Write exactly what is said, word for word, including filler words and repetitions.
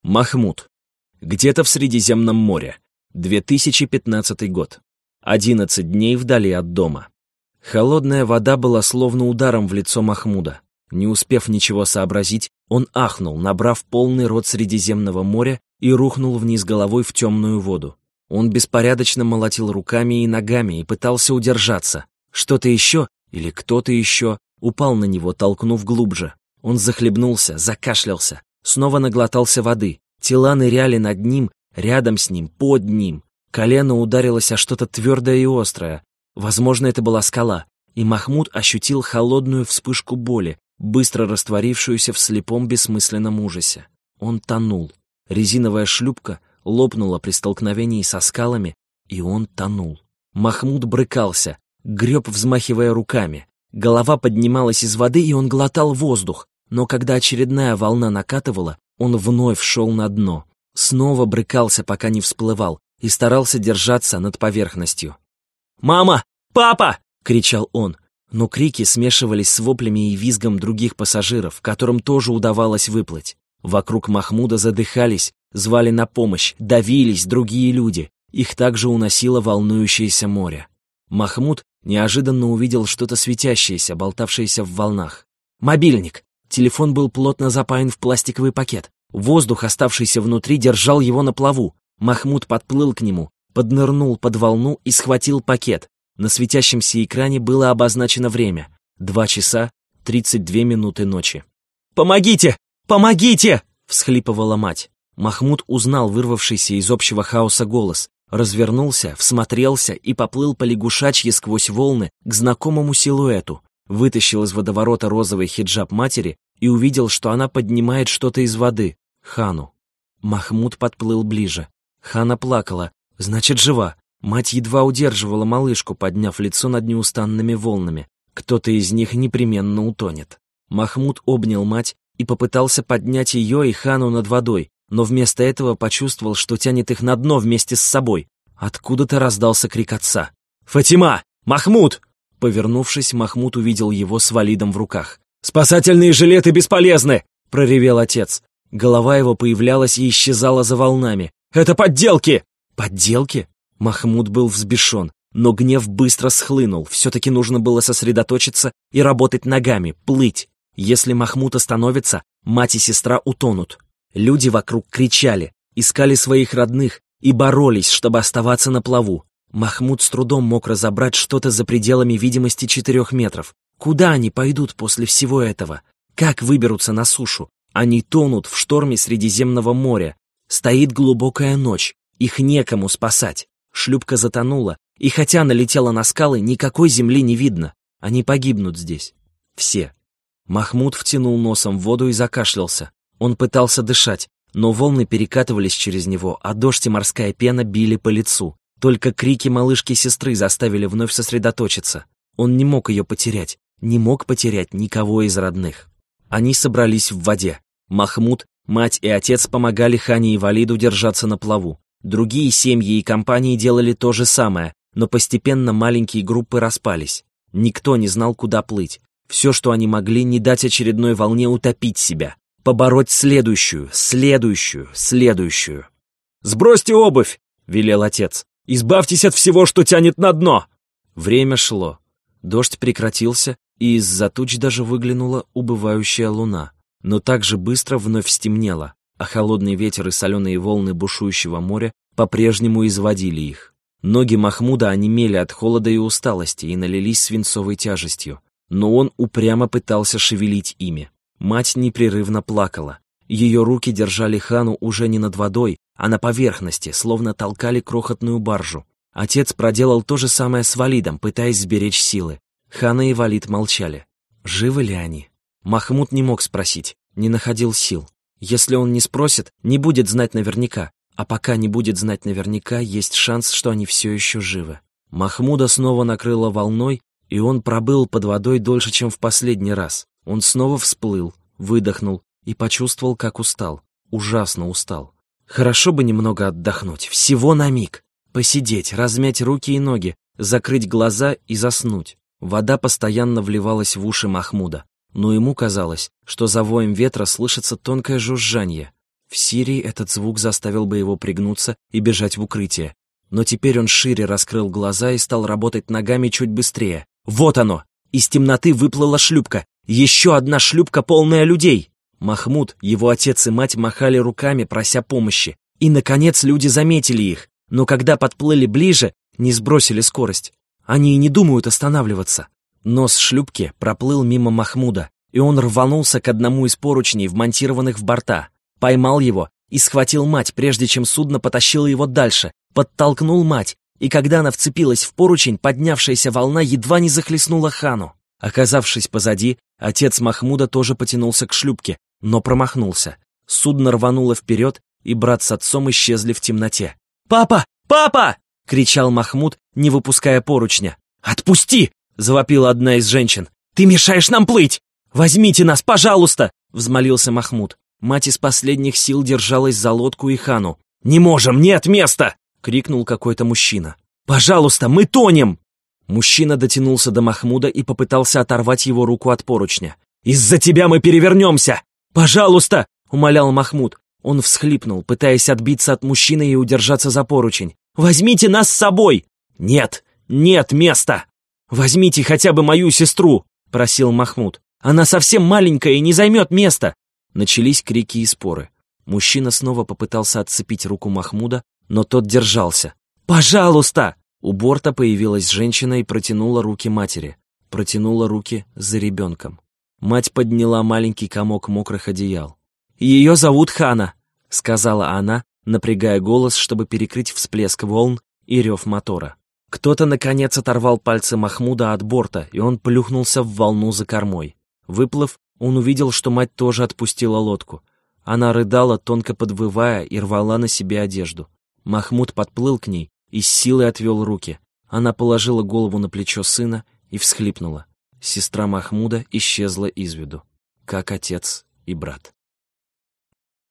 Махмуд. Где-то в Средиземном море. две тысячи пятнадцатый год. одиннадцать дней вдали от дома. Холодная вода была словно ударом в лицо Махмуда. Не успев ничего сообразить, он ахнул, набрав полный рот Средиземного моря, и рухнул вниз головой в темную воду. Он беспорядочно молотил руками и ногами и пытался удержаться. Что-то еще, или кто-то еще, упал на него, толкнув глубже. Он захлебнулся, закашлялся, снова наглотался воды. Тела ныряли над ним, рядом с ним, под ним. Колено ударилось о что-то твердое и острое. Возможно, это была скала, и Махмуд ощутил холодную вспышку боли, быстро растворившуюся в слепом бессмысленном ужасе. Он тонул. Резиновая шлюпка лопнула при столкновении со скалами, и он тонул. Махмуд брыкался, греб, взмахивая руками. Голова поднималась из воды, и он глотал воздух, но когда очередная волна накатывала, он вновь шел на дно. Снова брыкался, пока не всплывал, и старался держаться над поверхностью. «Мама! Папа!» — кричал он. Но крики смешивались с воплями и визгом других пассажиров, которым тоже удавалось выплыть. Вокруг Махмуда задыхались, звали на помощь, давились другие люди. Их также уносило волнующееся море. Махмуд неожиданно увидел что-то светящееся, болтавшееся в волнах. Мобильник! Телефон был плотно запаян в пластиковый пакет. Воздух, оставшийся внутри, держал его на плаву. Махмуд подплыл к нему, поднырнул под волну и схватил пакет. На светящемся экране было обозначено время. Два часа тридцать две минуты ночи. «Помогите! Помогите!» — всхлипывала мать. Махмуд узнал вырвавшийся из общего хаоса голос, развернулся, всмотрелся и поплыл по лягушачьи сквозь волны к знакомому силуэту. Вытащил из водоворота розовый хиджаб матери и увидел, что она поднимает что-то из воды. Хану. Махмуд подплыл ближе. Хана плакала. Значит, жива. Мать едва удерживала малышку, подняв лицо над неустанными волнами. Кто-то из них непременно утонет. Махмуд обнял мать и попытался поднять ее и Хану над водой, но вместо этого почувствовал, что тянет их на дно вместе с собой. Откуда-то раздался крик отца. «Фатима! Махмуд!» Повернувшись, Махмуд увидел его с Валидом в руках. «Спасательные жилеты бесполезны!» — проревел отец. Голова его появлялась и исчезала за волнами. «Это подделки!» «Подделки?» Махмуд был взбешен, но гнев быстро схлынул. Все-таки нужно было сосредоточиться и работать ногами, плыть. Если Махмуд остановится, мать и сестра утонут. Люди вокруг кричали, искали своих родных и боролись, чтобы оставаться на плаву. Махмуд с трудом мог разобрать что-то за пределами видимости четырех метров. Куда они пойдут после всего этого? Как выберутся на сушу? Они тонут в шторме Средиземного моря. Стоит глубокая ночь. Их некому спасать. Шлюпка затонула, и хотя налетела на скалы, никакой земли не видно. Они погибнут здесь. Все. Махмуд втянул носом в воду и закашлялся. Он пытался дышать, но волны перекатывались через него, а дождь и морская пена били по лицу. Только крики малышки-сестры заставили вновь сосредоточиться. Он не мог ее потерять, не мог потерять никого из родных. Они собрались в воде. Махмуд, мать и отец помогали Хане и Валиду держаться на плаву. Другие семьи и компании делали то же самое, но постепенно маленькие группы распались. Никто не знал, куда плыть. Все, что они могли, не дать очередной волне утопить себя. Побороть следующую, следующую, следующую. «Сбросьте обувь!» — велел отец. «Избавьтесь от всего, что тянет на дно!» Время шло. Дождь прекратился, и из-за туч даже выглянула убывающая луна. Но так же быстро вновь стемнело, а холодный ветер и соленые волны бушующего моря по-прежнему изводили их. Ноги Махмуда онемели от холода и усталости и налились свинцовой тяжестью. Но он упрямо пытался шевелить ими. Мать непрерывно плакала. Ее руки держали Хану уже не над водой, а на поверхности, словно толкали крохотную баржу. Отец проделал то же самое с Валидом, пытаясь сберечь силы. Хана и Валид молчали. Живы ли они? Махмуд не мог спросить, не находил сил. Если он не спросит, не будет знать наверняка. А пока не будет знать наверняка, есть шанс, что они все еще живы. Махмуда снова накрыло волной, и он пробыл под водой дольше, чем в последний раз. Он снова всплыл, выдохнул и почувствовал, как устал. Ужасно устал. Хорошо бы немного отдохнуть, всего на миг. Посидеть, размять руки и ноги, закрыть глаза и заснуть. Вода постоянно вливалась в уши Махмуда, но ему казалось, что за воем ветра слышится тонкое жужжание. В Сирии этот звук заставил бы его пригнуться и бежать в укрытие. Но теперь он шире раскрыл глаза и стал работать ногами чуть быстрее. Вот оно! Из темноты выплыла шлюпка. Еще одна шлюпка, полная людей. Махмуд, его отец и мать махали руками, прося помощи. И, наконец, люди заметили их. Но когда подплыли ближе, не сбросили скорость. Они и не думают останавливаться. Нос шлюпки проплыл мимо Махмуда, и он рванулся к одному из поручней, вмонтированных в борта. Поймал его и схватил мать, прежде чем судно потащило его дальше. Подтолкнул мать, и когда она вцепилась в поручень, поднявшаяся волна едва не захлестнула Хану. Оказавшись позади, отец Махмуда тоже потянулся к шлюпке, но промахнулся. Судно рвануло вперед, и брат с отцом исчезли в темноте. «Папа! Папа!» — кричал Махмуд, не выпуская поручня. «Отпусти!» — завопила одна из женщин. «Ты мешаешь нам плыть! Возьмите нас, пожалуйста!» — взмолился Махмуд. Мать из последних сил держалась за лодку и Хану. «Не можем, нет места!» — крикнул какой-то мужчина. «Пожалуйста, мы тонем!» Мужчина дотянулся до Махмуда и попытался оторвать его руку от поручня. «Из-за тебя мы перевернемся! Пожалуйста!» — умолял Махмуд. Он всхлипнул, пытаясь отбиться от мужчины и удержаться за поручень. «Возьмите нас с собой!» «Нет, нет места!» «Возьмите хотя бы мою сестру!» — просил Махмуд. «Она совсем маленькая и не займет места!» Начались крики и споры. Мужчина снова попытался отцепить руку Махмуда, но тот держался. «Пожалуйста!» У борта появилась женщина и протянула руки матери. Протянула руки за ребенком. Мать подняла маленький комок мокрых одеял. «Ее зовут Хана», — сказала она, напрягая голос, чтобы перекрыть всплеск волн и рев мотора. Кто-то, наконец, оторвал пальцы Махмуда от борта, и он плюхнулся в волну за кормой. Выплыв, он увидел, что мать тоже отпустила лодку. Она рыдала, тонко подвывая, и рвала на себе одежду. Махмуд подплыл к ней и с силой отвел руки. Она положила голову на плечо сына и всхлипнула. Сестра Махмуда исчезла из виду, как отец и брат.